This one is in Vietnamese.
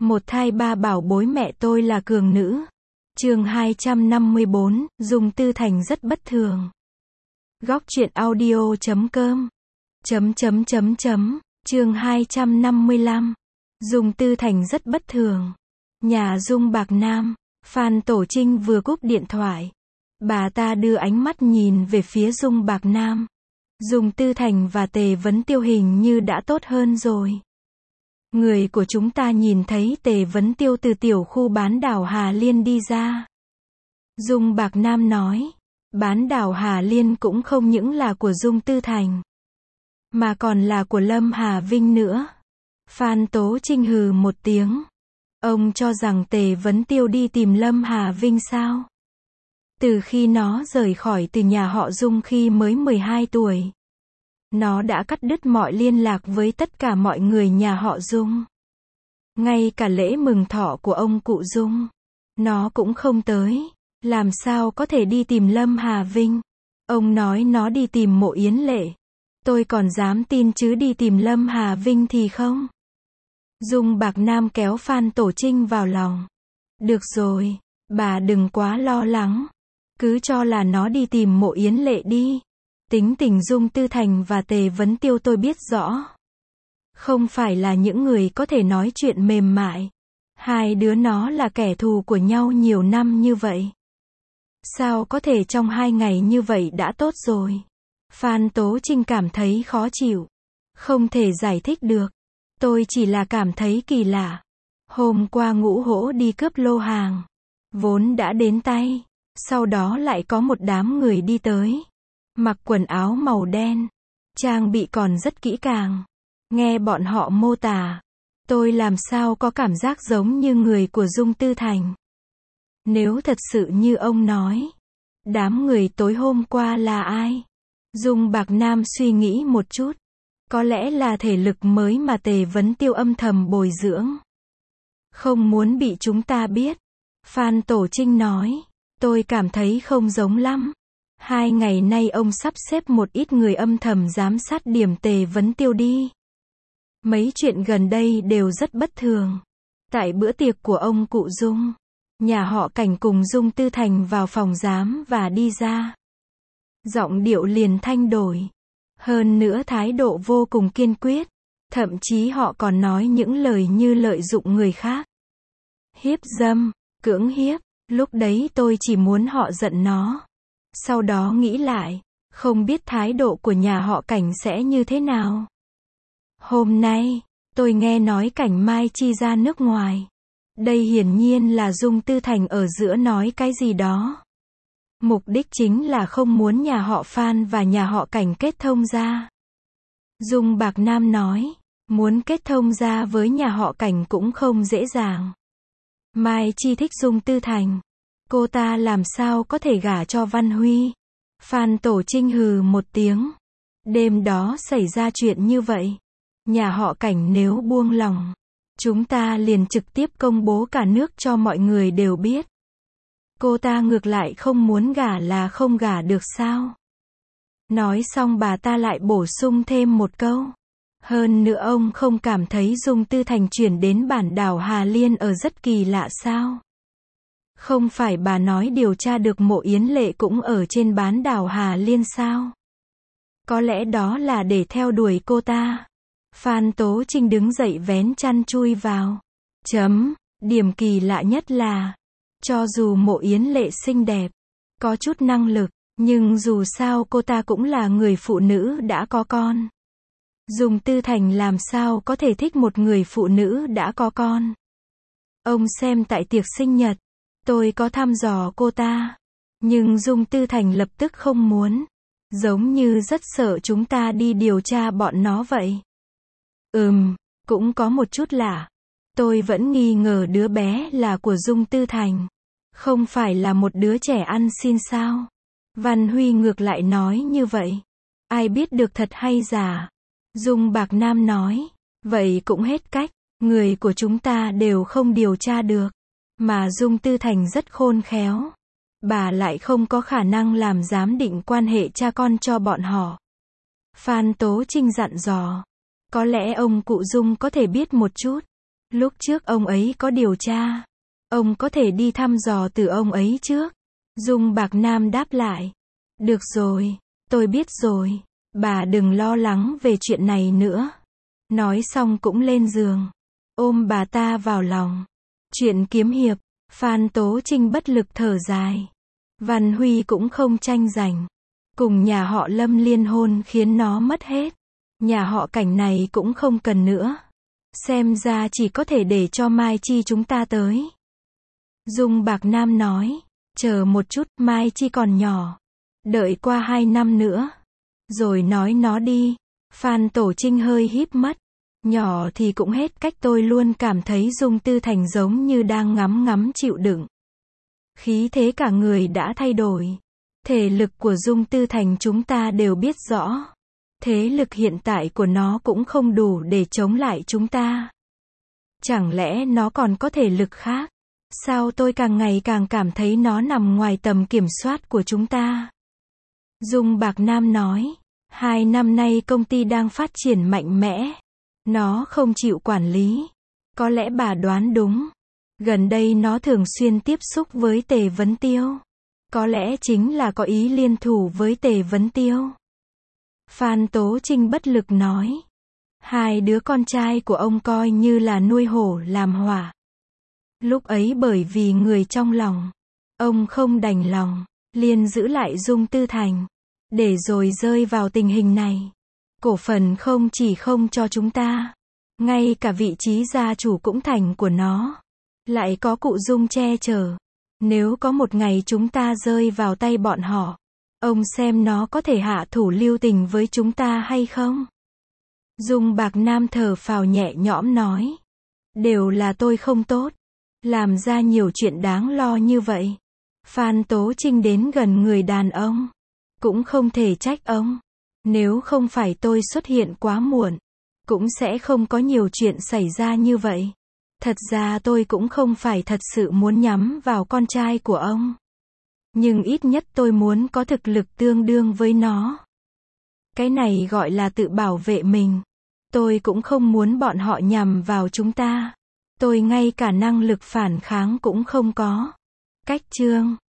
Một thai ba bảo bối mẹ tôi là cường nữ. Chương 254, Dung Tư Thành rất bất thường. Góc truyện audio.com. Chương 255. Dung Tư Thành rất bất thường. Nhà Dung Bạc Nam, Phan Tổ Trinh vừa cúp điện thoại. Bà ta đưa ánh mắt nhìn về phía Dung Bạc Nam. Dung Tư Thành và Tề Vấn Tiêu hình như đã tốt hơn rồi. Người của chúng ta nhìn thấy Tề Vấn Tiêu từ tiểu khu bán đảo Hà Liên đi ra. Dung Bạc Nam nói, bán đảo Hà Liên cũng không những là của Dung Tư Thành, mà còn là của Lâm Hà Vinh nữa. Phan Tố Trinh hừ một tiếng. Ông cho rằng Tề Vấn Tiêu đi tìm Lâm Hà Vinh sao? Từ khi nó rời khỏi từ nhà họ Dung khi mới 12 tuổi, nó đã cắt đứt mọi liên lạc với tất cả mọi người nhà họ Dung. Ngay cả lễ mừng thọ của ông cụ Dung, nó cũng không tới. Làm sao có thể đi tìm Lâm Hà Vinh? Ông nói nó đi tìm Mộ Yến Lệ. Tôi còn dám tin chứ đi tìm Lâm Hà Vinh thì không. Dung Bạc Nam kéo Phan Tổ Trinh vào lòng. Được rồi, bà đừng quá lo lắng. Cứ cho là nó đi tìm Mộ Yến Lệ đi. Tính tình Dung Tư Thành và Tề Vấn Tiêu tôi biết rõ. Không phải là những người có thể nói chuyện mềm mại. Hai đứa nó là kẻ thù của nhau nhiều năm như vậy. Sao có thể trong 2 ngày như vậy đã tốt rồi? Phan Tố Trinh cảm thấy khó chịu. Không thể giải thích được. Tôi chỉ là cảm thấy kỳ lạ. Hôm qua Ngũ Hỗ đi cướp lô hàng. Vốn đã đến tay. Sau đó lại có một đám người đi tới. Mặc quần áo màu đen. Trang bị còn rất kỹ càng. Nghe bọn họ mô tả. Tôi làm sao có cảm giác giống như người của Dung Tư Thành. Nếu thật sự như ông nói, đám người tối hôm qua là ai? Dung Bạc Nam suy nghĩ một chút. Có lẽ là thể lực mới mà Tề Vấn Tiêu âm thầm bồi dưỡng. Không muốn bị chúng ta biết. Phan Tổ Trinh nói, tôi cảm thấy không giống lắm. 2 ngày nay ông sắp xếp một ít người âm thầm giám sát điểm Tề Vấn Tiêu đi. Mấy chuyện gần đây đều rất bất thường. Tại bữa tiệc của ông cụ Dung, nhà họ Cảnh cùng Dung Tư Thành vào phòng giám và đi ra. Giọng điệu liền thay đổi. Hơn nữa thái độ vô cùng kiên quyết. Thậm chí họ còn nói những lời như lợi dụng người khác. Hiếp dâm, cưỡng hiếp. Lúc đấy tôi chỉ muốn họ giận nó. Sau đó nghĩ lại, không biết thái độ của nhà họ Cảnh sẽ như thế nào. Hôm nay, tôi nghe nói Cảnh Mai Chi ra nước ngoài. Đây hiển nhiên là Dung Tư Thành ở giữa nói cái gì đó. Mục đích chính là không muốn nhà họ Phan và nhà họ Cảnh kết thông ra. Dung Bạc Nam nói, muốn kết thông ra với nhà họ Cảnh cũng không dễ dàng. Mai Chi thích Dung Tư Thành. Cô ta làm sao có thể gả cho Văn Huy? Phan Tổ Trinh hừ một tiếng. Đêm đó xảy ra chuyện như vậy. Nhà họ Cảnh nếu buông lòng, chúng ta liền trực tiếp công bố cả nước cho mọi người đều biết. Cô ta ngược lại không muốn gả là không gả được sao? Nói xong bà ta lại bổ sung thêm một câu. Hơn nữa ông không cảm thấy Dung Tư Thành chuyển đến bản đảo Hà Liên ở rất kỳ lạ sao? Không phải bà nói điều tra được Mộ Yến Lệ cũng ở trên bán đảo Hà Liên sao? Có lẽ đó là để theo đuổi cô ta. Phan Tố Trinh đứng dậy vén chăn chui vào. Điểm kỳ lạ nhất là, cho dù Mộ Yến Lệ xinh đẹp, có chút năng lực, nhưng dù sao cô ta cũng là người phụ nữ đã có con. Dung Tư Thành làm sao có thể thích một người phụ nữ đã có con. Ông xem tại tiệc sinh nhật, tôi có thăm dò cô ta. Nhưng Dung Tư Thành lập tức không muốn. Giống như rất sợ chúng ta đi điều tra bọn nó vậy. Cũng có một chút lạ. Tôi vẫn nghi ngờ đứa bé là của Dung Tư Thành. Không phải là một đứa trẻ ăn xin sao? Văn Huy ngược lại nói như vậy. Ai biết được thật hay giả? Dung Bạc Nam nói. Vậy cũng hết cách. Người của chúng ta đều không điều tra được. Mà Dung Tư Thành rất khôn khéo. Bà lại không có khả năng làm giám định quan hệ cha con cho bọn họ. Phan Tố Trinh dặn dò. Có lẽ ông cụ Dung có thể biết một chút. Lúc trước ông ấy có điều tra. Ông có thể đi thăm dò từ ông ấy trước. Dung Bạc Nam đáp lại. Được rồi, tôi biết rồi. Bà đừng lo lắng về chuyện này nữa. Nói xong cũng lên giường. Ôm bà ta vào lòng. Chuyện kiếm hiệp, Phan Tố Trinh bất lực thở dài. Văn Huy cũng không tranh giành. Cùng nhà họ Lâm liên hôn khiến nó mất hết. Nhà họ Cảnh này cũng không cần nữa. Xem ra chỉ có thể để cho Mai Chi chúng ta tới. Dung Bạc Nam nói. Chờ một chút, Mai Chi còn nhỏ. Đợi qua 2 năm nữa. Rồi nói nó đi. Phan Tổ Trinh hơi híp mắt. Nhỏ thì cũng hết cách, tôi luôn cảm thấy Dung Tư Thành giống như đang ngắm chịu đựng. Khí thế cả người đã thay đổi. Thể lực của Dung Tư Thành chúng ta đều biết rõ. Thế lực hiện tại của nó cũng không đủ để chống lại chúng ta. Chẳng lẽ nó còn có thể lực khác? Sao tôi càng ngày càng cảm thấy nó nằm ngoài tầm kiểm soát của chúng ta? Dung Bạc Nam nói. 2 năm nay công ty đang phát triển mạnh mẽ. Nó không chịu quản lý. Có lẽ bà đoán đúng. Gần đây nó thường xuyên tiếp xúc với Tề Vấn Tiêu. Có lẽ chính là có ý liên thủ với Tề Vấn Tiêu. Phan Tố Trinh bất lực nói. 2 đứa con trai của ông coi như là nuôi hổ làm hỏa. Lúc ấy bởi vì người trong lòng. Ông không đành lòng. Liền giữ lại Dung Tư Thành. Để rồi rơi vào tình hình này. Cổ phần không chỉ không cho chúng ta. Ngay cả vị trí gia chủ cũng thành của nó. Lại có cụ Dung che chở. Nếu có một ngày chúng ta rơi vào tay bọn họ. Ông xem nó có thể hạ thủ lưu tình với chúng ta hay không? Dung Bạc Nam thở phào nhẹ nhõm nói. Đều là tôi không tốt. Làm ra nhiều chuyện đáng lo như vậy. Phan Tố Trinh đến gần người đàn ông. Cũng không thể trách ông. Nếu không phải tôi xuất hiện quá muộn. Cũng sẽ không có nhiều chuyện xảy ra như vậy. Thật ra tôi cũng không phải thật sự muốn nhắm vào con trai của ông. Nhưng ít nhất tôi muốn có thực lực tương đương với nó. Cái này gọi là tự bảo vệ mình. Tôi cũng không muốn bọn họ nhằm vào chúng ta. Tôi ngay cả năng lực phản kháng cũng không có. Cách chương